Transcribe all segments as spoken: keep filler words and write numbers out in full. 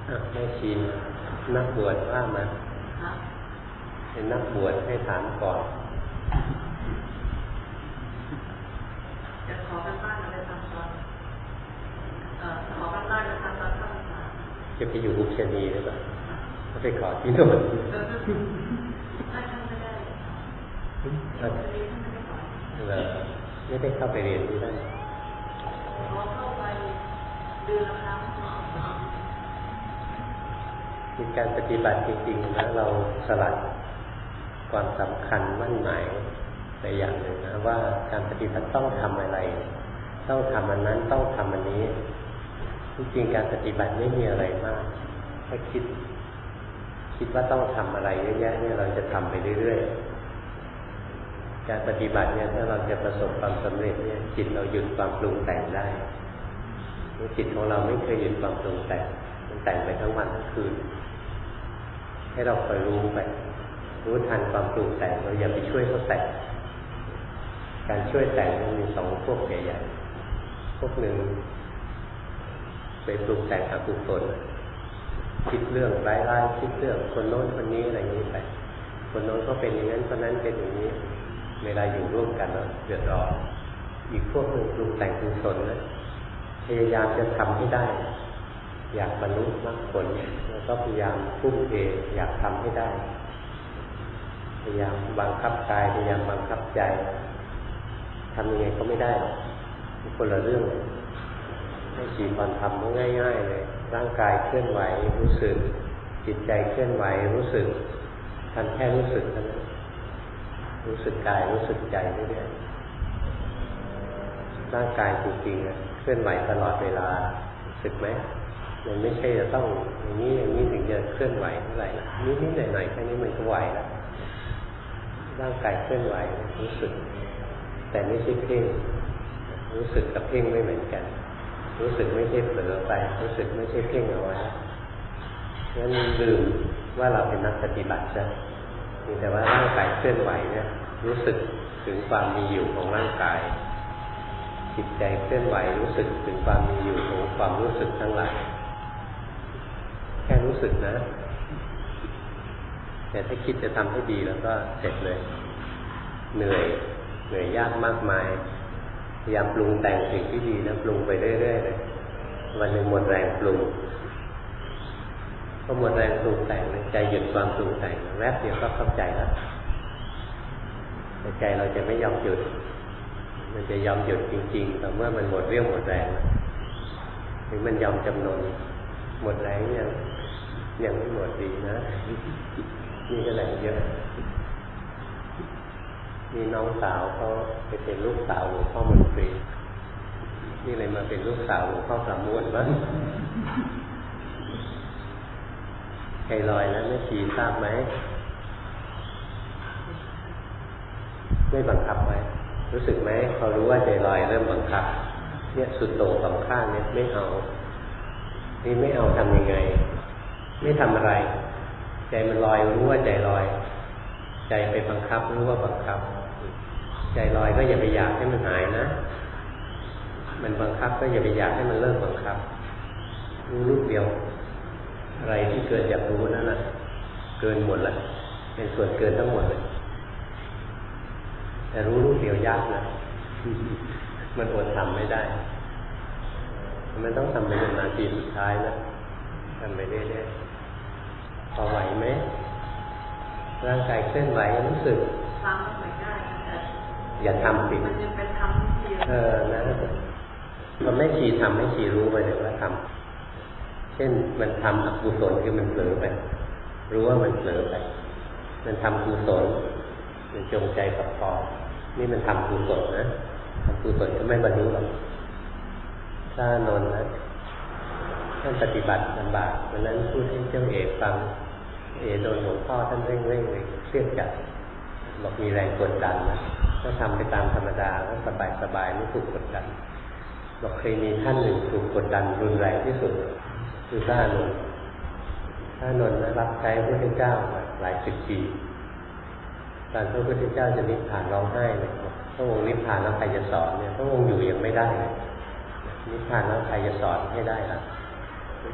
แม่ชีนักบวชว่ามาเป็นนักบวชให้ถามก่อนจะขอกันบ้านอะไรทำตอนขอกันบ้านจะทำตอนข้าวสารจะไปอยู่บุชนีหรือเปล่าก็ไปขอที่โน่นถ้าท่านไม่ได้ไม่ได้เข้าไปเรียนที่นั่นขอเข้าไปเดือนละครั้งมีการปฏิบัติจริงๆนะเราสลัดความสำคัญมั่นหมายในอย่างหนึ่งนะว่าการปฏิบัติต้องทำอะไรต้องทำอันนั้นต้องทำอันนี้จริงๆการปฏิบัติไม่มีอะไรมากถ้าคิดคิดว่าต้องทำอะไรเยอะแยะเนี่ยเราจะทำไปเรื่อยๆการปฏิบัติเนี่ยถ้าเราจะประสบความสำเร็จเนี่ยจิตเราหยุดความปรุงแต่งได้จิตของเราไม่เคยหยุดความปรุงแต่งมันแต่งไปทั้งวันทั้งคืนให้เราคอยรู้ไปรู้ทันความปรุงแต่งเราอย่าไปช่วยเขาแต่งการช่วยแต่งมันมีสองพวกใหญ่ๆพวกหนึ่งไปปรุงแต่งอกุศลคิดเรื่องร้ายๆคิดเรื่องคนโน้นคนนี้อะไรอย่างนี้ไปคนโน้นก็เป็นอย่างนั้นคนนั้นเป็นอย่างนี้เวลาอยู่ร่วมกันแล้วเดือดร้อนอีกพวกหนึ่งปรุงแต่งกุศลนะพยายามจะทำให้ได้อยากบรรลุมรรคผลแล้วก็พยายามทุ่มเทอยากทำให้ได้พยายามบังคับกายพยายามบังคับใจทำยังไงก็ไม่ได้หรอกคนละเรื่องให้ชีพรทำมันง่ายๆเลยร่างกายเคลื่อนไหวรู้สึกจิตใจเคลื่อนไหวรู้สึกทำแค่รู้สึกเท่านั้นรู้สึกกายรู้สึกใจเรื่อยๆร่างกายจริงๆเคลื่อนไหวตลอดเวลารู้สึกไหมมันไม่ใช่จะต้องอย่างนี้อย่างนี้ถึงจะเคลื่อนไหวเท่าไหร่นะนิดๆหน่อยๆแค่นี้มันก็ไหวแล้วร่างกายเคลื่อนไหวรู้สึกแต่ไม่ใช่เพ่งรู้สึกกับเพ่งไม่เหมือนกันรู้สึกไม่ใช่เผลอไปรู้สึกไม่ใช่เพ่งเอาไว้งั้นลืมว่าเราเป็นนักปฏิบัติใช่มีแต่ว่าร่างกายเคลื่อนไหวเนี่ยรู้สึกถึงความมีอยู่ของร่างกายจิตใจเคลื่อนไหวรู้สึกถึงความมีอยู่ของความรู้สึกทั้งหลายแค่รู้สึกนะแต่ถ้าคิดจะทำให้ดีแล้วก็เสร็จเลยเหนื่อยเหนื่อยยากมากมายพยายามปรุงแต่งสิ่งที่ดีนะปรุงไปเรื่อยๆเลยวันหนึ่งหมดแรงปรุงพอหมดแรงปรุงแต่งใจหยุดความปรุงแต่งแวบเดียวก็เข้าใจแล้วแต่ใจเราจะไม่ยอมหยุดมันจะยอมหยุดจริงๆแต่เมื่อมันหมดเรี่ยวหมดแรงหรือมันยอมจำนนหมดแรงยังยังไม่หมดดีนะนี่ก็แรงเยอะมีน้องสาวเขาไปเป็นลูกสาวหลวงพ่อมนตรีนี่เลยมาเป็นลูกสาวหลวงพ่อสามม้วนบ้างใครลอยแล้วแม่ชีทราบไหมไม่บังคับไว้รู้สึกไหมพอรู้ว่าใจลอยเริ่มบังคับเนี่ยสุดโต่งสองข้างเนี่ยไม่เอานี่ไม่เอาทำยังไงไม่ทำอะไรใจมันลอยรู้ว่าใจลอยใจไปบังคับรู้ว่าบังคับใจลอยก็อย่าไปอยากให้มันหายนะมันบังคับก็อย่าไปอยากให้มันเลิกบังคับรู้ลูกเดียวอะไรที่เกิดจากรู้นั่นน่ะเกินหมดละเป็นส่วนเกินทั้งหมดเลยแต่รู้ลูกเดียวยากนะมันอดทำไม่ได้มันต้องทำเป็นนาทีสุดท้ายนะทำไปเรื่อยๆพอไหวไหมร่างกายเคลื่อนไหวรู้สึกทำไม่ได้อย่าทำสิมันยังเป็นทำที่เออนะพอไม่ชีทำไม่ชีรู้ไปเลยว่าทำเช่นมันทำอกุศลคือมันเผลอไปรู้ว่ามันเผลอไปมันทำกุศลมันจงใจกับพอนี่มันทำกุศลนะทำกุศลก็ไม่บรรลุหรอกถ้านนท์นะท่านปฏิบัติลำบากวันนั้นพูดให้เจ้าเอกฟังเอโดนหลวงพ่อท่านเร่งเร่งเลยเครียดจัดบอกมีแรงกดดันนะถ้าทำไปตามธรรมดาก็สบายสบายไม่ถูกกดดันบอกเคยมีท่านหนึ่งถูกกดดันรุนแรงที่สุดคือพระอานนท์พระอานนท์นะรับใช้พระพุทธเจ้ามาหลายสิบปีตอนพระพุทธเจ้าจะนิพพานร้องไห้เลยพระองค์นิพพานแล้วใครจะสอนเนี่ยพระองค์อยู่ยังไม่ได้นิพพานแล้วใครจะสอนให้ได้ล่ะพระ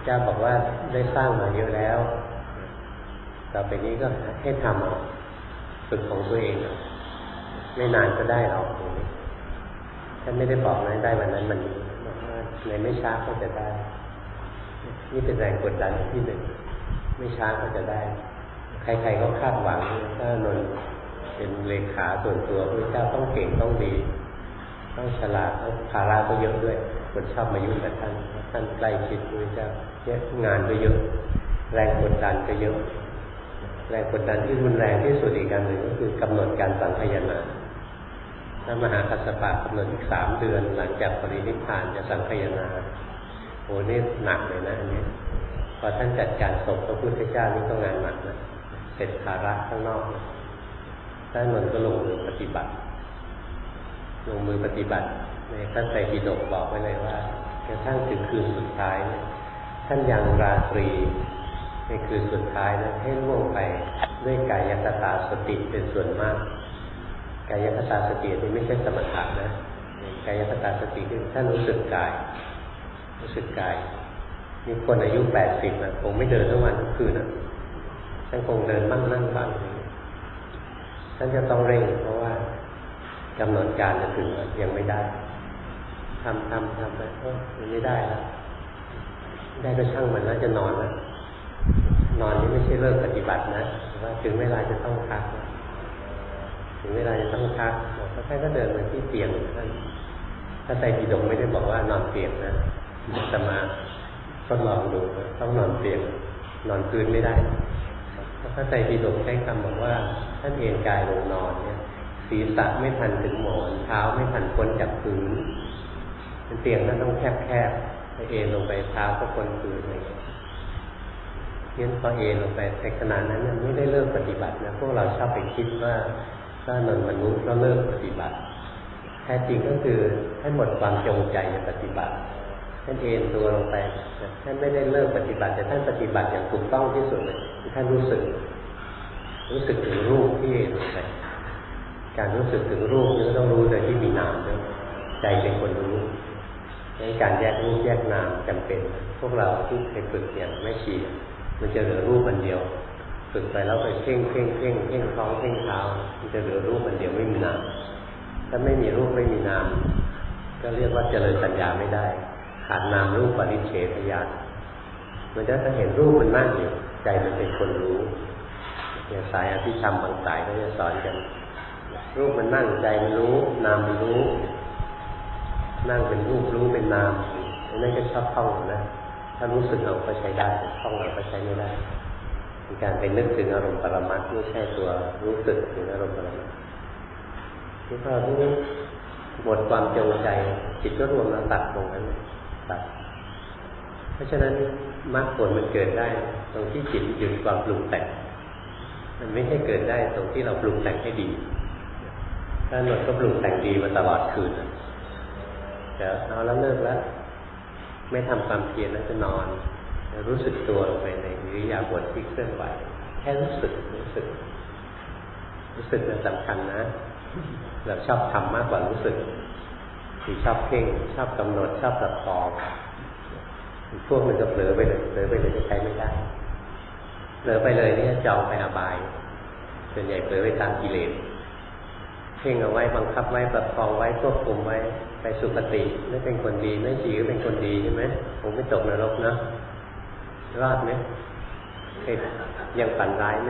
เจ้าบอกว่าได้สร้างมาเยอะแล้วต่อไปนี้ก็ให้ทำเอาฝึกของตัวเองไม่นานก็ได้หรอกตรงนี้ท่านไม่ได้บอกนะได้วันนั้นมันบอกว่าในไม่ช้าก็จะได้นี่เป็นแรงกดดันที่หนึ่งไม่ช้าก็จะได้ใครๆก็คาดหวังถ้านนท์เป็นเลขาส่วนตัวพระเจ้าต้องเก่งต้องดีต้องฉลาดต้องภาระก็เยอะด้วยคนชอบมายุ่งกับท่านท่านใกล้ชิดพระเจ้าเยอะงานก็เยอะแรงกดดันก็เยอะแรงกดดันที่รุนแรงที่สุดอีกการหนึ่งก็คือกำหนดการสังคายนาพระมหากัสสปะกำหนดอีกสามเดือนหลังจากปรินิพพานจะสังคายนาโอ้นี่หนักเลยนะอันนี้พอท่านจัดการศพพระพุทธเจ้านี่ก็งานหนักนะเสร็จภาระข้างนอกท่านนนท์ก็ลงมือปฏิบัติลงมือปฏิบัติในท่านไตรปิฎกบอกไว้เลยว่ากระทั่งถึงคืนสุดท้ายเนี่ยท่านยังราตรีในคืนสุดท้ายนะให้ล่วงไปด้วยกายคตาสติเป็นส่วนมากกายคตาสตินี่ไม่ใช่สมถะนะกายคตาสติคือท่านรู้สึกกายรู้สึกกายมีคนอายุแปดสิบนะคงไม่เดินทั้งวันทั้งคืนนะท่านคงเดินบ้างนั่งบ้างท่านจะต้องเร่งเพราะว่ากำหนดการจะถึงยังไม่ได้ทำทำทำไปโอ้ยังไม่ได้แล้วได้ก็ช่างมันแล้วจะนอนแล้วนอนนี่ไม่ใช่เลิกปฏิบัตินะว่าถึงเวลาจะต้องพักถึงเวลาจะต้องพักพระท่านก็เดินมาที่เตียงท่านถ้าไตรปิฎกไม่ได้บอกว่านอนเตียงนะจะมาทดลองดูต้องนอนเตียงนอนพื้นไม่ได้พระไตรปิฎกใช้คำบอกว่าท่านเอนกายลงนอนเนี่ยศีรษะไม่ทันถึงหมอนเท้าไม่ทันพ้นจากพื้นเป็นเตียงนั้นต้องแคบๆเอนลงไปเท้าก็พ้นพื้นอะไรอย่างเงี้ยงั้นพอเอนลงไปในขณะนั้นไม่ได้เลิกปฏิบัตินะพวกเราชอบไปคิดว่าถ้านนมนุษย์ก็เลิกปฏิบัติแท้จริงก็คือให้หมดความจงใจจะปฏิบัติท่านเอนตัวลงไปท่านไม่ได้เลิกปฏิบัติแต่ท่านปฏิบัติอย่างถูกต้องที่สุดเลยท่านรู้สึกรู้สึกถึงรูปที่เอนลงไปการรู้สึกถึงรูปนี่ต้องรู้โดยที่มีนามด้วยใจเป็นคนรู้ในการแยกรูปแยกนามจำเป็นพวกเราที่เคยฝึกอย่างไม่ชีมันจะเหลือรูปอันเดียวฝึกไปแล้วไปเพ่งเพ่งเพ่งเพ่งท้องเพ่งเท้ามันจะเหลือรูปอันเดียวไม่มีนามถ้าไม่มีรูปไม่มีนามก็เรียกว่าเจริญปัญญาไม่ได้ขาดนามรูปปริเฉทญาณมันจะถ้าเห็นรูปมันนั่งอยู่ใจมันเป็นคนรู้อย่างสายอภิธรรมบางสายก็จะสอนกันรูปมันนั่งใจมันรู้นามมันรู้นั่งเป็นรูปรู้เป็นนามนั่นก็ชอบท่องนะถ้ารู้สึกเอาก็ใช้ได้ท่องเอาก็ใช้ไม่ได้มีการไปนึกถึงอารมณ์ปรมัตถ์ไม่ใช่ตัวรู้สึกถึงอารมณ์ปรมัตถ์ที่พอรู้หมดความจงใจจิตก็รวมแล้วตัดตรงนั้นตัดเพราะฉะนั้นมรรคผลมันเกิดได้ตรงที่จิตหยุดความปรุงแต่งมันไม่ใช่เกิดได้ตรงที่เราปรุงแต่งให้ดีถ้าหนวดก็ปรุงแต่งดีมาตลอดคืนจะเอาแล้วเลิกแล้วไม่ทำความเพียรแล้วจะนอนจะรู้สึกตัวลงไปในอิริยาบถที่เคลื่อนไหวแค่รู้สึกรู้สึกรู้สึกมันสำคัญนะเราชอบทำมากกว่ารู้สึกที่ชอบเพ่งชอบกำหนดชอบประคองพวกมันจะเผลอไปเลยเผลอไปเลยจะใช้ไม่ได้เผลอไปเลยนี่จองไปอบายส่วนใหญ่เผลอไปตามกิเลสเพ่งเอาไว้บังคับไว้ประคองไว้ควบคุมไว้ไปสุคติไม่เป็นคนดีไม่ชีก็เป็นคนดีใช่ไหมผมไม่ตกนรกนะรอดไหมเคยยังฝันร้ายไหม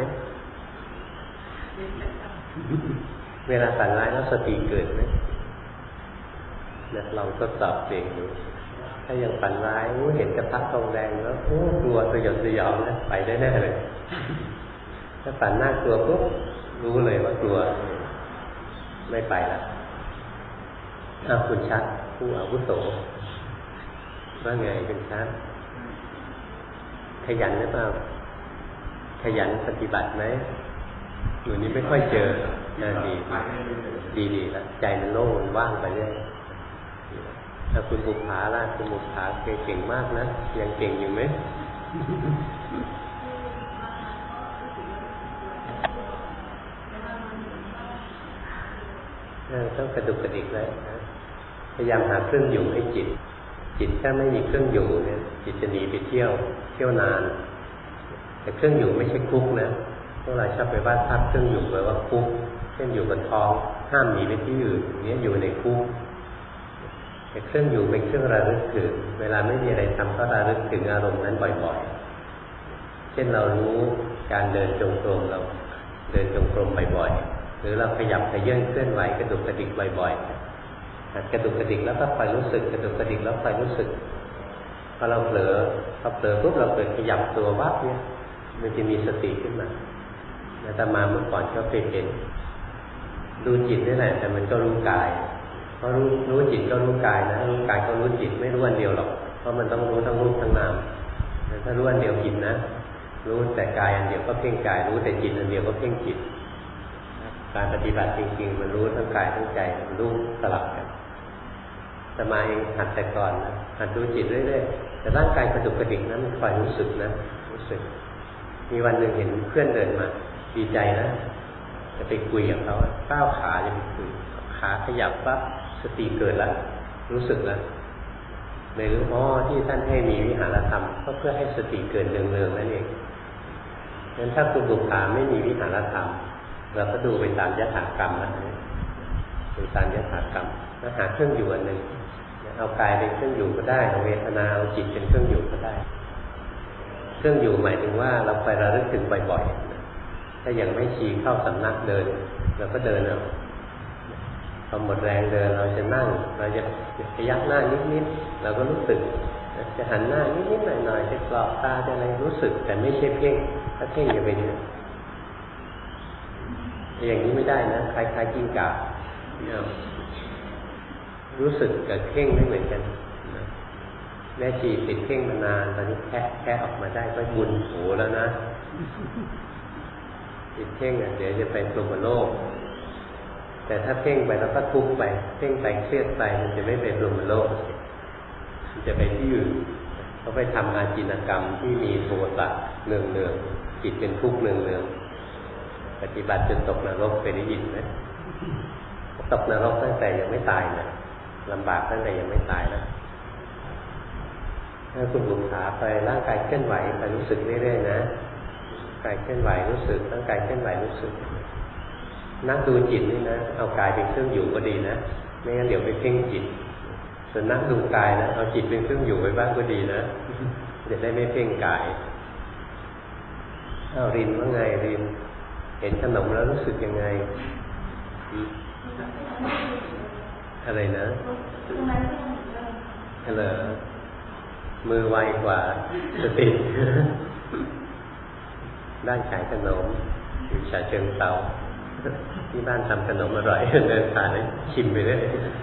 เวลาฝันร้ายแล้วสติเกิดไหมเนี่ยเราทดสอบเองดูถ้ายังฝันร้ายเห็นกระทะทองแดงแล้วโอ้กลัวสยดสยองนะไปได้แน่เลยถ้าฝันน่ากลัวปุ๊บรู้เลยว่ากลัวไม่ไปละอ้าวคุณชัดผู้อาวุโสว่าไงคุณชัดขยันหรือเปล่าขยันปฏิบัติไหมอยู่นี้ไม่ค่อยเจอน่าดีดีดีแล้วใจมันโล่งมันว่างไปเรื่อยถ้าคุณบุภาล่ะคุณบุภาเคยเก่งมากนะยังเก่งอยู่ไหมต้องกระดุกกระดิกเลยนะพยายามหาเครื่องอยู่ให้จิตจิตถ้าไม่มีเครื่องอยู่เนี่ยจิตจะหนีไปเที่ยวเที่ยวนานแต่เครื่องอยู่ไม่ใช่คุกนะพวกเราชอบไปวาดภาพเครื่องอยู่แบบว่าคุกเช่นอยู่บนท้องห้ามหนีไปที่อื่นอย่างนี้อยู่ในคุกแต่เครื่องอยู่เป็นเครื่องระลึกถึงเวลาไม่มีอะไรทำก็ระลึกถึงอารมณ์นั้นบ่อยๆเช่นเรารู้การเดินจงกรมเราเดินจงกรมบ่อยๆหรือเราขยับขยื่นเคลื่อนไหวกระดุกกระดิกบ่อยๆกระดุกกระดิกแล้วก็คอยรู้สึกกระดุกกระดิกแล้วคอยรู้สึกพอเราเผลอพอเผลอปุ๊บเราเกิดขยับตัววับเนี่ยมันจะมีสติขึ้นมาอาตมาเมื่อก่อนก็เคยเห็นดูจิตนี่แหละแต่มันก็รู้กายเพราะรู้รู้จิตก็รู้กายนะรู้กายก็รู้จิตไม่รู้อันเดียวหรอกเพราะมันต้องรู้ทั้งรูปทั้งนามถ้ารู้อันเดียวผิดนะรู้แต่กายอันเดียวก็เพ่งกายรู้แต่จิตอันเดียวก็เพ่งจิตการปฏิบัติจริงๆมันรู้ทั้งกายทั้งใจมันรู้สลับกันอาตมาเองหัดแต่ก่อนนะหัดดูจิตเรื่อยๆแต่ร่างกายกระดุกกระดิกนั้นมันคอยรู้สึกนะรู้สึกมีวันหนึ่งเห็นเพื่อนเดินมาดีใจนะจะไปคุยกับเขาก้าวขาจะไปคุยขาขยับปั๊บสติเกิดแล้วรู้สึกแล้วเลยรู้อ๋อที่ท่านให้มีวิหารธรรมก็เพื่อให้สติเกิดเนืองๆนั่นเองงั้นถ้าคุณบุคคาไม่มีวิหารธรรมเราก็ดูไปตามยถากรรมนะดูตามยถากรรมแล้วหาเครื่องอยู่อันหนึ่งเอากายเป็นเครื่องอยู่ก็ได้เอาเวทนาเอาจิตเป็นเครื่องอยู่ก็ได้เครื่องอยู่หมายถึงว่าเราไประลึกถึงบ่อยๆถ้ายังไม่ชี้เข้าสำนักเดินเราก็เดินเอาพอหมดแรงเดินเราจะนั่งเราจะพยักหน้านิดๆเราก็รู้สึกจะหันหน้านิดๆหน่อยๆจะกรอบตาจะอะไรรู้สึกแต่ไม่ใช่เพ่งถ้าเพ่งอย่าไปเนี่ยอย่างนี้ไม่ได้นะคล้ายๆกิ้งก่ารู้สึกกับเพ่งไม่เหมือนกันแม่ชีติดเพ่งมานานตอนนี้แค่แค่ออกมาได้ก็บุญโหแล้วนะติดเพ่งอ่ะเดี๋ยวจะไปพรหมโลกแต่ถ้าเพ่งไปแล้วก็ทุกข์ไปเพ่งไปเครียดไปมันจะไม่ไปพรหมโลกมันจะไปที่อื่นเขาไปทำอาจินกรรมที่มีโทสะเนืองเนืองจิตเป็นทุกข์เนืองเนืองปฏิบัติจนตกนรกไปได้ยินไหมตกนรกตั้งแต่ยังไม่ตายนะลำบากตั้งแต่ยังไม่ตายนะถ้าคุณบุคคาไปร่างกายเคลื่อนไหวไปรู้สึกเรื่อยๆนะกายเคลื่อนไหวรู้สึกร่างกายเคลื่อนไหวรู้สึกนักดูจิตนี่นะเอากายเป็นเครื่องอยู่ก็ดีนะไม่งั้นเดี๋ยวไปเพ่งจิตส่วนนักดูกายนะเอาจิตเป็นเครื่องอยู่ไว้บ้างก็ดีนะจะได้ไม่เพ่งกายเอารินว่าไงรินเห็นขนมแล้วรู้สึกยังไงอะไรนะอะไรมือไวกว่าสติด้านขายขนมอยู่ฉะเชิงเทราที่บ้านทำขนมอร่อยเดินผ่านแล้วชิมไปเลย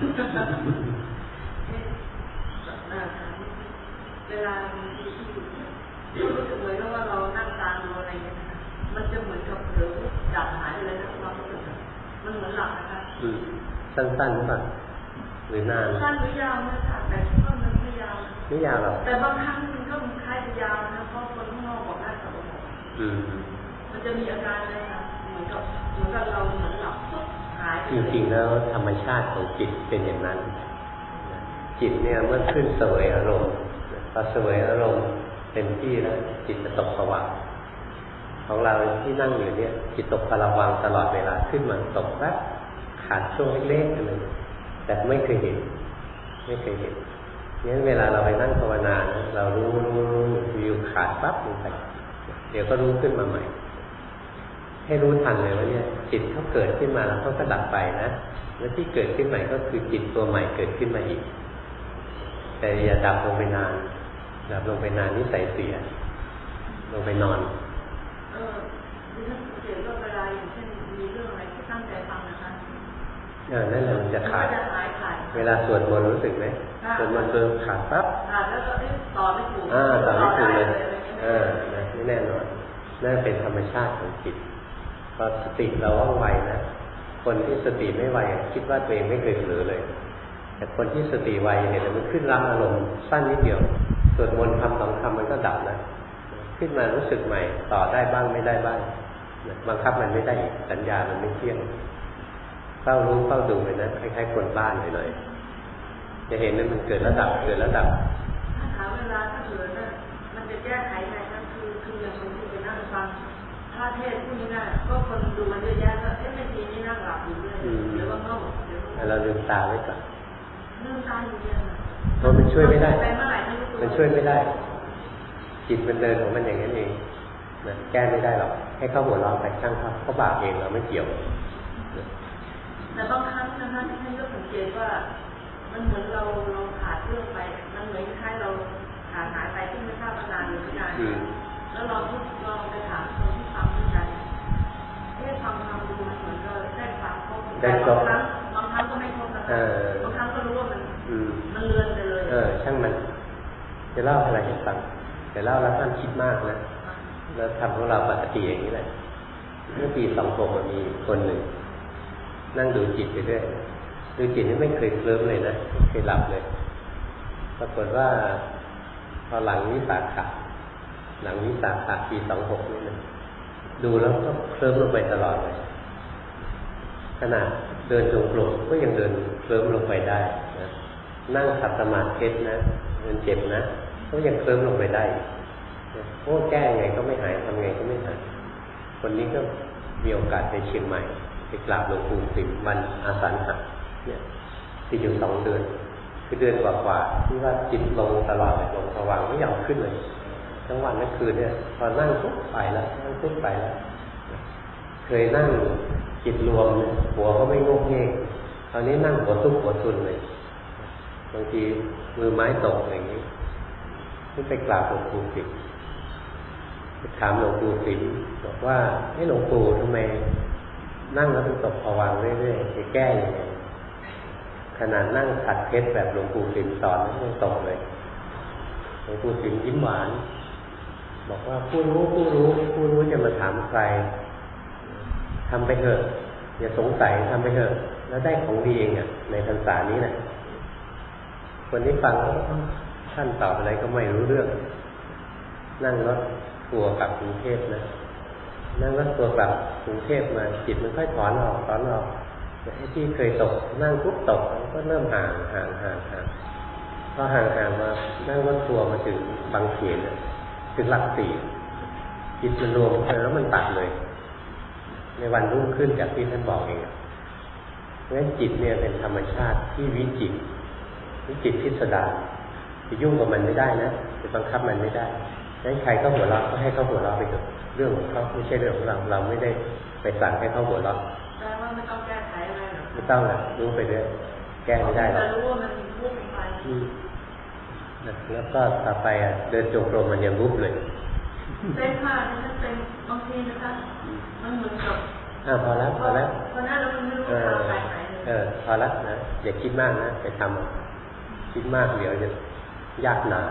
เวลารู้สึกเหมือนว่าเรานั่งตามดูอะไรอย่างเงี้ยมันจะเหมือนกับเผลอดับหายไปเลยนะความรู้สึกมันเหมือนหลับนะคะสั้นๆหรือเปล่าหรือนานสั้นหรือยาวนะคะแต่ก็มันไม่ยาวไม่ยาวหรอกแต่บางครั้งมันก็คล้ายจะยาวนะเพราะคนข้างนอกบอกได้แต่ว่ามันจะมีอาการเลยค่ะเหมือนกับเหมือนกับเราเหมือนหลับหายจริงๆแล้วธรรมชาติของจิตเป็นอย่างนั้นจิตเนี่ยเมื่อขึ้นเสวยอารมณ์พอเสวยอารมณ์เต็มที่แล้วจิตจะตกภวังค์ของเราที่นั่งอยู่เนี่ยจิตตกภวังค์ตลอดเวลาขึ้นมาตกแป๊บขาดช่วงเล็กๆนึงแต่ไม่เคยเห็นไม่เคยเห็นงั้นเวลาเราไปนั่งภาวนานะเรารู้รู้รู้วิวขาดปั๊บลงไปเดี๋ยวก็รู้ขึ้นมาใหม่ให้รู้ทันเลยว่าเนี่ยจิตเขาเกิดขึ้นมาแล้วเขาก็ดับไปนะแล้วที่เกิดขึ้นใหม่ก็คือจิตตัวใหม่เกิดขึ้นมาอีกแต่อย่าดับลงไปนานดับลงไปนานนิสัยเสียลงไปนอนเออดิฉันเดี๋ยวก็เวลาอย่างเช่นมีเรื่องอะไรที่ตั้งใจฟังนะคะเออนั่นแหละมันจะขาดเวลาสวดมนต์รู้สึกไหมสวดมนต์เริ่มขาดปั๊บขาดแล้วก็ต่อไม่ถูกอ่าต่อไม่ถูกเลยเออนะนี่แน่นอนนั่นเป็นธรรมชาติของจิตพอสติเราว่องไวนะคนที่สติไม่ไวคิดว่าตัวเองไม่เคยเผลอเลยแต่คนที่สติไวเห็นมันขึ้นรับอารมณ์สั้นนิดเดียวสวดมนต์คำสองคำมันก็ดับนะขึ้นมารู้สึกใหม่ต่อได้บ้างไม่ได้บ้างบังคับมันไม่ได้สัญญามันไม่เที่ยงเฝ้ารู้เฝ้าดูไปนะคล้ายๆคนบ้านหน่อยๆจะเห็นว่ามันเกิดระดับเกิดระดับถามเววลาถ้าเกิดน่ะมันจะแก้ไขไงก็คือคืออย่างคนที่ไปนั่งฟังพระเทศน์พวกนี้น่ะก็คนดูมันเยอะแยะก็เอ๊ะไม่ดีนี่นั่งหลับอยู่เลยหรือว่าเงาหรือว่าเราลืมตาไว้ก่อนลืมตาอยู่เนี่ยเพราะมันช่วยไม่ได้มันช่วยไม่ได้จิตมันเดินของมันอย่างนั้นเองนะแก้ไม่ได้หรอกให้เข้าหัวเราะไปช่างเขาเขาบาปเองเราไม่เกี่ยวแต่บางครั้งนะคะที่ท่านก็สังเกตว่ามันเหมือนเราเราขาดเรื่องไปมันเหมือนคล้ายเราขาดหายไปที่ไม่ทราบนานหรือไม่นานแล้วเราทุกลองไปถามคนที่ฟังด้วยกันเอ๊ะฟังฟังดูมันเหมือนเราได้ฟังเขาแต่บางครั้งบางครั้งก็ไม่ครบนะคะบางครั้งก็รู้ว่ามันมันเลือนไปเลยเออช่างมันจะเล่าอะไรให้ฟังแต่เล่าแล้วท่านคิดมากนะแล้วทำของเราปกติอย่างนี้แหละเมื่อปีสองหกมันมีคนหนึ่งนั่งดูจิตไปเรื่อยดูจิตนี่ไม่เคยเคลิ้มเลยนะไม่เคยหลับเลยปรากฏว่าพอหลังวิสาขะหลังวิสาขะปีสองหกนี่นะดูแล้วก็เคลิ้มลงไปตลอดเลยขนาดเดินจงกรมก็ยังเดินเคลิ้มลงไปได้นะนั่งขัดสมาธินะมันเจ็บนะก็ยังเคลิ้มลงไปได้โอ้แก้ไงก็ไม่หายทำไงก็ไม่หายคนนี้ก็มีโอกาสไปเชียงใหม่ไปกราบหลวงปู่สิมวันอาสาฬหะเนี่ยที่อยู่สองเดือนคือเดือนกว่าๆที่ว่าจิตลงตลอดเลยลงภวังค์ไม่ยอมขึ้นเลยทั้งวันทั้งคืนเนี่ยพอนั่งปุ๊บไปแล้วนั่งปุ๊บไปแล้วเคยนั่งจิตรวมหัวก็ไม่งกเงกตอนนี้นั่งหัวซุกหัวซุนเลยบางทีมือไม้ตกอย่างนี้ที่ไปกราบหลวงปู่สิมถามหลวงปู่สิมบอกว่าให้หลวงปู่ทำไมนั่งแล้วมันตกภวังค์เรื่อยๆจะแก้ยังไงขนาดนั่งขัดเพชรแบบหลวงปู่สิมสอนไม่ตกเลยหลวงปู่สิมยิ้มหวานบอกว่าผู้รู้ผู้รู้ผู้รู้จะมาถามใครทำไปเถอะอย่าสงสัยทำไปเถอะแล้วได้ของดีเองอ่ะในพรรษานี้แหละคนที่ฟังท่านตอบอะไรก็ไม่รู้เรื่องนั่งรถทัวร์กลับกรุงเทพนะนั่งรถทัวร์กลับกรุงเทพมาจิตมันค่อยถอนออกถอนออกไอ้ที่เคยตกนั่งปุ๊บตกก็เริ่มห่างห่างห่างห่างพอห่างห่างมานั่งรถทัวร์มาถึงบางเขนถึงหลักสี่จิตมันรวมกันแล้วมันตัดเลยในวันรุ่งขึ้นจากที่ท่านบอกเองเพราะฉะนั้นจิตเนี่ยเป็นธรรมชาติที่วิจิตรวิจิตรพิสดารจะยุ่งกับมันไม่ได้นะจะบังคับมันไม่ได้งั้นใครก็หัวเราะก็ให้เขาหัวเราะไปเถอะเรื่องของเขาไม่ใช่เรื่องของเราเราไม่ได้ไปสั่งให้เขาหัวเราะแปลว่าไม่ต้องแก้ไขอะไรหรอไม่ต้องนะรู้ไปเรื่อยแก้ไม่ได้หรอกแต่รู้ว่ามันวุ่นไปแล้วก็ต่อไปอ่ะเดินจงกรมมันยังวุบเลยเป็นค่ะนั่นเป็นบางทีนะคะมันเหมือนกับอ่าพอแล้วพอแล้วพอแล้วเราไม่รู้ว่าไปไหนเออพอแล้วนะอย่าคิดมากนะไปทำคิดมากเดี๋ยวจะยากหนา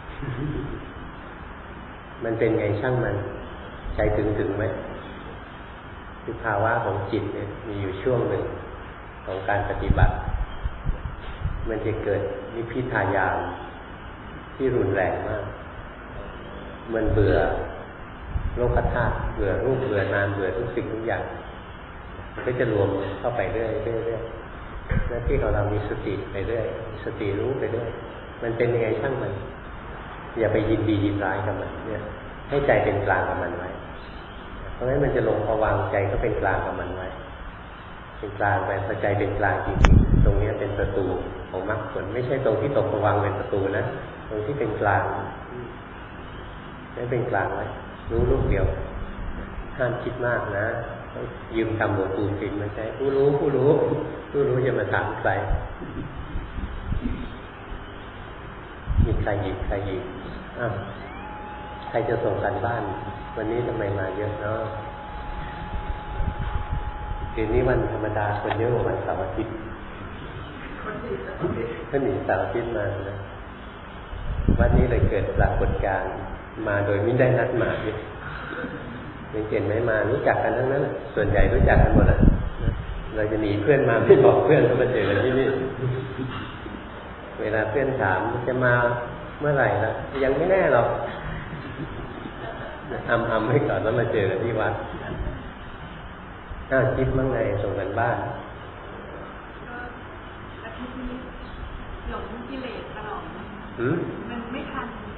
มันเป็นไงช่างมันใจถึงถึงไหมคือภาวะของจิตเนี่ยมีอยู่ช่วงหนึ่งของการปฏิบัติมันจะเกิดนิพพิทายานที่รุนแรงมากมันเบื่อโลกธาตุเบื่อรูปเบื่อนามเบื่อทุกสิ่งทุกอย่างมันก็จะรวมเข้าไปเรื่อยเรื่อยเรื่อยหน้าที่ของเรามีสติไปเรื่อยสติรู้ไปเรื่อยมันเป็นยังไงช่างมันอย่าไปยินดียินร้ายกับมันเนี่ยให้ใจเป็นกลางกับมันไว้เพราะฉะนั้นมันจะลงภวังค์ใจก็เป็นกลางกับมันไว้เป็นกลางไปพอใจเป็นกลางจริงๆตรงนี้เป็นประตูของมรรคผลไม่ใช่ตรงที่ตกภวังค์เป็นประตูนะตรงที่เป็นกลางให้เป็นกลางไว้รู้ลูกเดียวห้ามคิดมากนะยืมคำหลวงปู่สิมมาใช้ผู้รู้ผู้รู้ผู้รู้จะมาถามใครมีใครหยิบใครหยิบอ้าวใครจะส่งกันบ้านวันนี้ทำไมมาเยอะเนาะคืนนี้วันธรรมดาคนเยอะกว่าวันเสาร์อาทิตย์ถ้าหนีเสาร์อาทิตย์มานะวันนี้เลยเกิดปรากฏการณ์มาโดยไม่ได้นัดหมายยังเห็นไหมมารู้จักกันทั้งนั้นส่วนใหญ่รู้จักกันหมดอ่ะเราจะหนีเพื่อนมาไม่บอกเพื่อนก็มาเจอกันที่นี่เวลาเพื่อนถามจะมาเมื่อไหร่นะยังไม่แน่หรอกทำทำให้ก่อนแล้วมาเจอกันที่วัดน่าคิดบ้างไงส่งกันบ้านอาทิตย์นี้หลงกิเลสตลอดมันไม่ทัน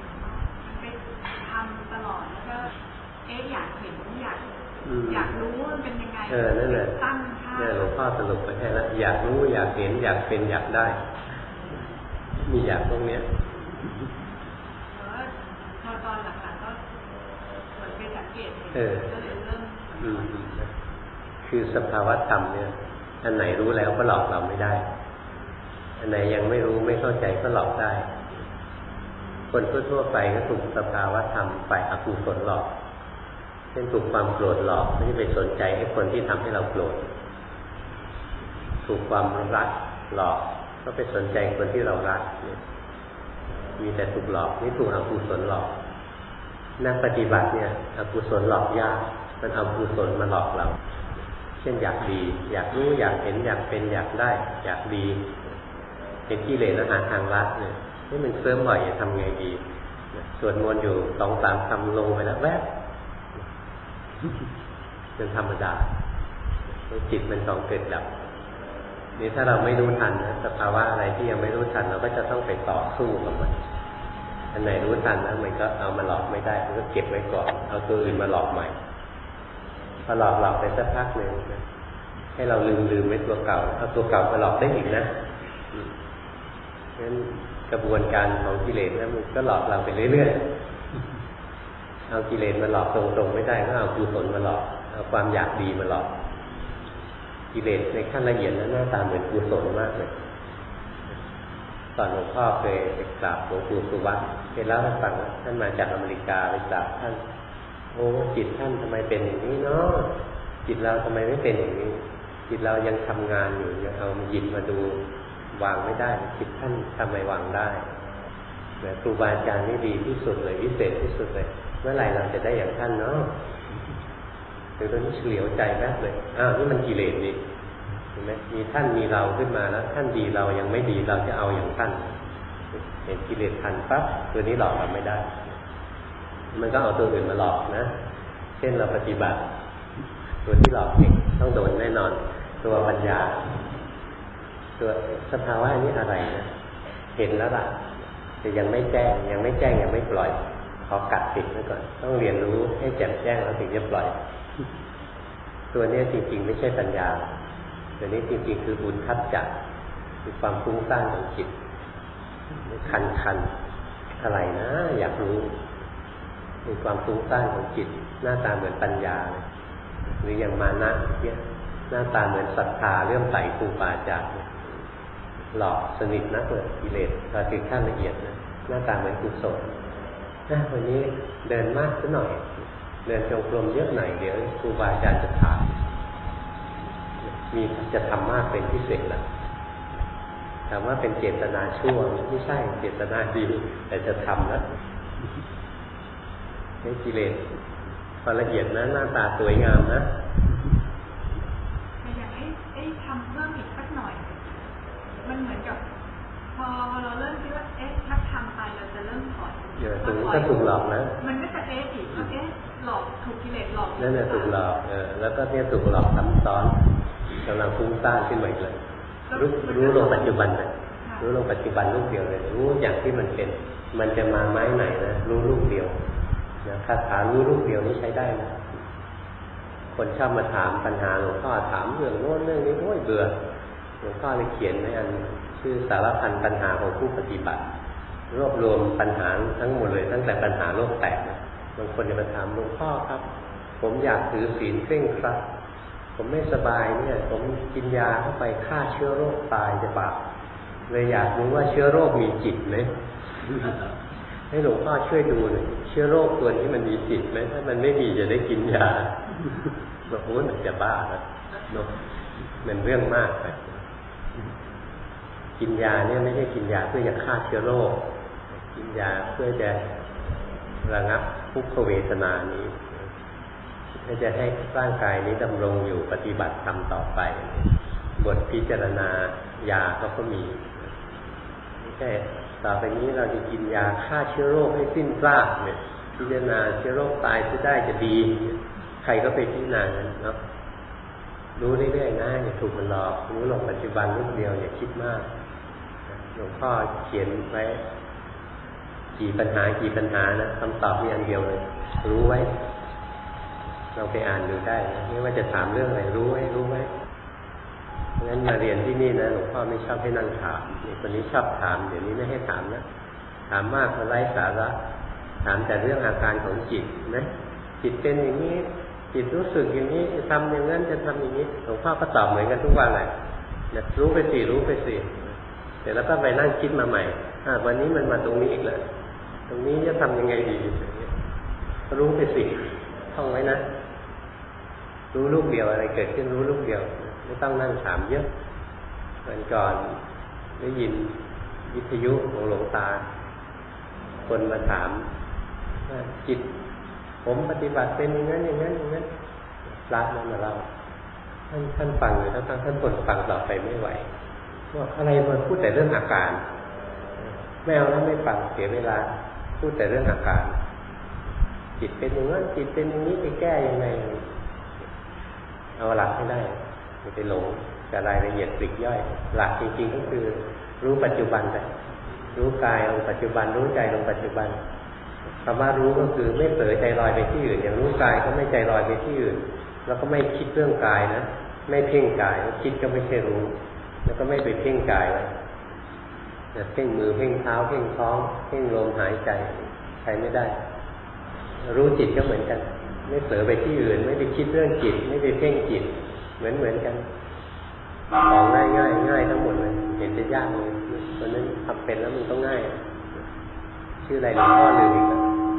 เอ๊ะอยากเห็นอยากอยากรู้ว่ามันเป็นยังไงเออนั่นแหละตั้งค่าเนี่ยหลวงพ่อสรุปไปแค่นั้นอยากรู้อยากเห็นอยากเป็นอยากได้มีอยากตรงเนี้ยแต่ว่าพอตอนหลังๆก็เหมือนไปสังเกตเห็นก็เลยเริ่มคือสภาวะธรรมเนี่ยอันไหนรู้แล้วก็หลอกเราไม่ได้อันไหนยังไม่รู้ไม่เข้าใจก็หลอกได้คนทั่วๆไปก็ถูกสภาวะธรรมฝ่ายอกุศลหลอกเช่นถูกความโกรธหลอกไม่ได้ไปสนใจไอ้คนที่ทำให้เราโกรธถูกความรักหลอกก็ไปสนใจคนที่เรารักมีแต่ถูกหลอกนี่ถูกอกุศลหลอกนักปฏิบัติเนี่ยอกุศลหลอกยากมันเอาอกุศลมาหลอกเราเช่นอยากดีอยากรู้อยากเห็นอยากเป็นอยากได้อยากดีเป็นกิเลสอาหารทางลัดเนี่ยนี่มันเสริมบ่อยจะทำไงดีสวดมนต์อยู่สองสามคำลงไปแล้วแวบเป็นธรรมดาจิตมันต้องเกิดดับนี่ถ้าเราไม่รู้ทันนะสภาวะอะไรที่ยังไม่รู้ทันเราก็จะต้องไปต่อสู้กับมันอันไหนรู้ทันแล้วมันก็เอามาหลอกไม่ได้มันก็เก็บไว้ก่อนเอาตัวอื่นมาหลอกใหม่พอหลอกหลอกไปสักพักหนึ่งให้เราลืมลืมไว้ตัวเก่าเอาตัวเก่ามาหลอกได้อีกนะงั้นกระบวนการของกิเลสนะมันก็หลอกเราไปเรื่อยๆเอากิเลสมาหลอกตรงๆไม่ได้ก็เอากุศลมาหลอกเอาความอยากดีมาหลอกกิเลสในขั้นละเอียดนั้นหน้าตาเหมือนกุศลมากเลยตอนหลวงพ่อเคยไปกราบหลวงปู่สุวัตเคยเล่าให้ฟังว่าท่านมาจากอเมริกาไปกราบท่านโอ้จิตท่านทำไมเป็นอย่างนี้เนาะจิตเราทำไมไม่เป็นอย่างนี้จิตเรายังทำงานอยู่ยังเอาหยิบมาดูวางไม่ได้จิตท่านทำไมวางได้เนี่ยครูบาอาจารย์นี่ดีที่สุดเลยวิเศษที่สุดเลยเมื่อไหร่เราจะได้อย่างท่านเนาะถึงตอนนี้เฉลียวใจแป๊บเลยอ้าวนี่มันกิเลสนี่เห็นไหมมีท่านมีเราขึ้นมาแล้วท่านดีเรายังไม่ดีเราจะเอาอย่างท่านเห็นกิเลสทันปั๊บตัวนี้หลอกเราไม่ได้มันก็เอาตัวอื่นมาหลอกนะเช่นเราปฏิบัติตัวที่หลอกเองต้องโดนแน่นอนตัวปัญญาตัวสภาวะนี้อะไรนะเห็นแล้วล่ะแต่ยังไม่แจ้งยังไม่แจ้งยังไม่ปล่อยขอกัดติดไว้ก่อนต้องเรียนรู้ให้แจ่มแจ้งแล้วถึงจะปล่อยตัวนี้จริงๆไม่ใช่ปัญญาตัวนี้จริงๆคืออุทธัจจะคือความฟุ้งซ่านของจิตคันคันอะไรนะอยากรู้มีความฟุ้งซ่านของจิตหน้าตาเหมือนปัญญาหรืออย่างมานะเนี่ยหน้าตาเหมือนศรัทธาเลื่อมใสครูบาอาจารย์หลอกสนิทนะเลยกิเลสพอถึงขั้นละเอียดนะหน้าตาเหมือนกุศลนะวันนี้เดินมากสักหน่อยเดินจงกรมเยอะหน่อยเดี๋ยวครูบาอาจารย์จะถามมีจะทำมากเป็นพิเศษละถามว่าเป็นเจตนาชั่วไม่ใช่เจตนาดีแต่จะทำแล้วนี่กิเลสพอละเอียดนะหน้าตาสวยงามนะแต่อย่างไอ้ไอ้ทำเพิ่มอีกสักหน่อยมันเหมือนกับพอเราเริ่มคิดว่าเอ๊ะถ้าทำไปเราจะเริ่มถอยเดี๋ยวถึงก็ถูกหลอกนะมันก็จะเอ๊ะอีกว่าเอ๊ะหลอกถูกกิเลสหลอกนั่นแหละถูกหลอกเออแล้วก็เนี่ยถูกหลอกซ้ำซ้อนกำลังฟุ้งซ่านขึ้นมาอีกเลยรู้รู้ลงปัจจุบันเลยรู้ลงปัจจุบันลูกเดียวเลยรู้อย่างที่มันเป็นมันจะมาไม้ไหนนะรู้ลูกเดียวนะคาถารู้ลูกเดียวนี้ใช้ได้นะคนชอบมาถามปัญหาหลวงพ่อถามเรื่องโน้นเรื่องนี้โอ้ยเบื่อหลวงพ่อเลยเขียนในอันชื่อสารพันปัญหาของผู้ปฏิบัติรวบรวมปัญหาทั้งหมดเลยตั้งแต่ปัญหาโลกแตกบางคนจะมาถามหลวงพ่อครับผมอยากถือศีลเคร่งครัดผมไม่สบายเนี่ยผมกินยาเข้าไปฆ่าเชื้อโรคตายจะบาปเลยอยากรู้ว่าเชื้อโรคมีจิตไหมให้หลวงพ่อช่วยดูหน่อยเชื้อโรคตัวนี้มันมีจิตไหมถ้ามันไม่มีจะได้กินยาบอกโอ้ยมันจะบ้าแล้วเนาะมันเรื่องมากไปกินยาเนี่ยไม่ใช่กินยาเพื่อจะฆ่าเชื้อโรคกินยาเพื่อจะระงับทุกขเวทนานี้เพื่อจะให้ร่างกายนี้ดำรงอยู่ปฏิบัติธรรมต่อไปบทพิจารณายาเขาก็มีไม่ใช่ต่อไปนี้เราจะกินยาฆ่าเชื้อโรคให้สิ้นซากเนี่ยพิจารณาเชื้อโรคตายจะได้จะดีใครก็ไปพิจารณานั้นเนาะรู้เรื่อยๆนะอย่าถูกมันหลอกรู้ลงปัจจุบันลูกเดียวอย่าคิดมากหลวงพ่อเขียนไว้กี่ปัญหากี่ปัญหานะคำตอบมีอันเดียวเลยรู้ไว้เราไปอ่านดูได้นะไม่ว่าจะถามเรื่องอะไรรู้ไหมรู้ไหมงั้นมาเรียนที่นี่นะหลวงพ่อไม่ชอบให้นั่งถามนี่คนนี้ชอบถามเดี๋ยวนี้ไม่ให้ถามนะถามมากก็ไร้สาระถามแต่เรื่องอาการของจิตนะจิตเป็นอย่างนี้จิตรู้สึกอย่างนี้จะทำอย่างนั้นจะทำอย่างนี้หลวงพ่อก็ตอบเหมือนกันทุกวันเลยนะรู้ไปสิรู้ไปสิเสร็จแล้วก็ไปนั่งคิดมาใหม่วันนี้มันมาตรงนี้อีกแล้วตรงนี้จะทำยังไงดีรู้ไปสิท่องไว้นะรู้ลูกเดียวอะไรเกิดขึ้นรู้ลูกเดียวไม่ต้องนั่งถามเยอะวันก่อนได้ยินวิทยุของหลวงตาคนมาถามว่าจิตผมปฏิบัติเป็นอย่างนั้นอย่างนั้นอย่างนั้นพระนั่นมาเล่าท่านท่านฟังอยู่ท่านท่านคนฟังต่อไปไม่ไหวว่าอะไรมาพูดแต่เรื่องอาการไม่เอาแล้วไม่ฟังเสียเวลาพูดแต่เรื่องอาการจิตเป็นอย่างนั้นจิตเป็นอย่างนี้ไปแก้ยังไงเอาหลักให้ได้ไม่ไปหลงกับรายละเอียดปลีกย่อยหลักจริงๆก็คือรู้ปัจจุบันไปรู้กายลงปัจจุบันรู้ใจลงปัจจุบันคำว่ารู้ก็คือไม่เผลอใจลอยไปที่อื่นอย่างรู้กายก็ไม่ใจลอยไปที่อื่นแล้วก็ไม่คิดเรื่องกายนะไม่เพ่งกายคิดก็ไม่ใช่รู้แล้วก็ไม่ไปเพ่งกายไว้จะเพ่งมือเพ่งเท้าเพ่งท้องเพ่งลมหายใจใช้ไม่ได้รู้จิตก็เหมือนกันไม่เผลอไปที่อื่นไม่ไปคิดเรื่องจิตไม่ไปเพ่งจิตเหมือนเหมือนกันของง่ายง่ายง่ายทั้งหมดเลยเห็นจะยากเลยคนนั้นทำเป็นแล้วมันก็ง่ายชื่ออะไรหลวงพ่อลืมอีกแล้ว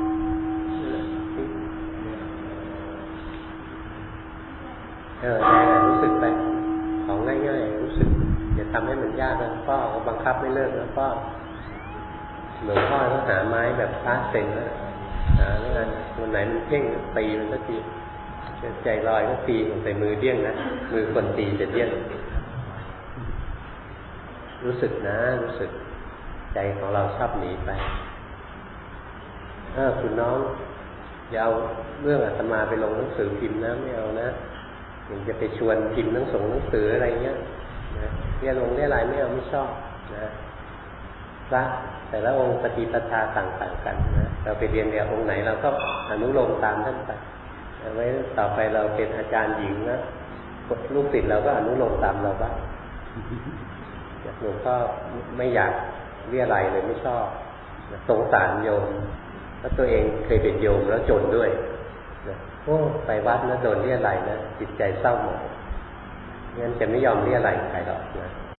เออได้รู้สึกไปของง่ายๆรู้สึกอย่าทำให้มันยากแล้วก็บังคับไม่เลิกแล้วก็หลวงพ่อต้องหาไม้แบบพระเซ็งแล้วหาแล้วกันวันไหนมันเพ่งตีมันก็ตีใจลอยก็ตีใส่มือเดี้ยงนะมือคนตีจะเดี้ยงรู้สึกนะรู้สึกใจของเราชอบหนีไปเออคุณน้องอย่าเอาเรื่องอาตมาไปลงหนังสือพิมพ์นะไม่เอานะอย่างจะไปชวนพิมพ์หนังส่งหนังสืออะไรเงี้ยนะเรียนลงได้หลายไม่เอาไม่ชอบนะพระแต่ละองค์ปฏิปทาต่างๆกันนะเราไปเรียนเรียนองค์ไหนเราก็อนุโลมตามท่านไปไว้ต่อไปเราเป็นอาจารย์หญิงนะลูกศิษย์เราก็อนุโลมตามเราบ้างหลวงพ่อไม่อยากเรียอะไรเลยไม่ชอบสงสารโยมแล้วตัวเองเคยเป็นโยมแล้วจนด้วยโอ้ไปวัดแล้วโดนเรียอะไรนะจิตใจเศร้าหมองงั้นจะไม่ยอมเรียอะไรใครหรอกนะ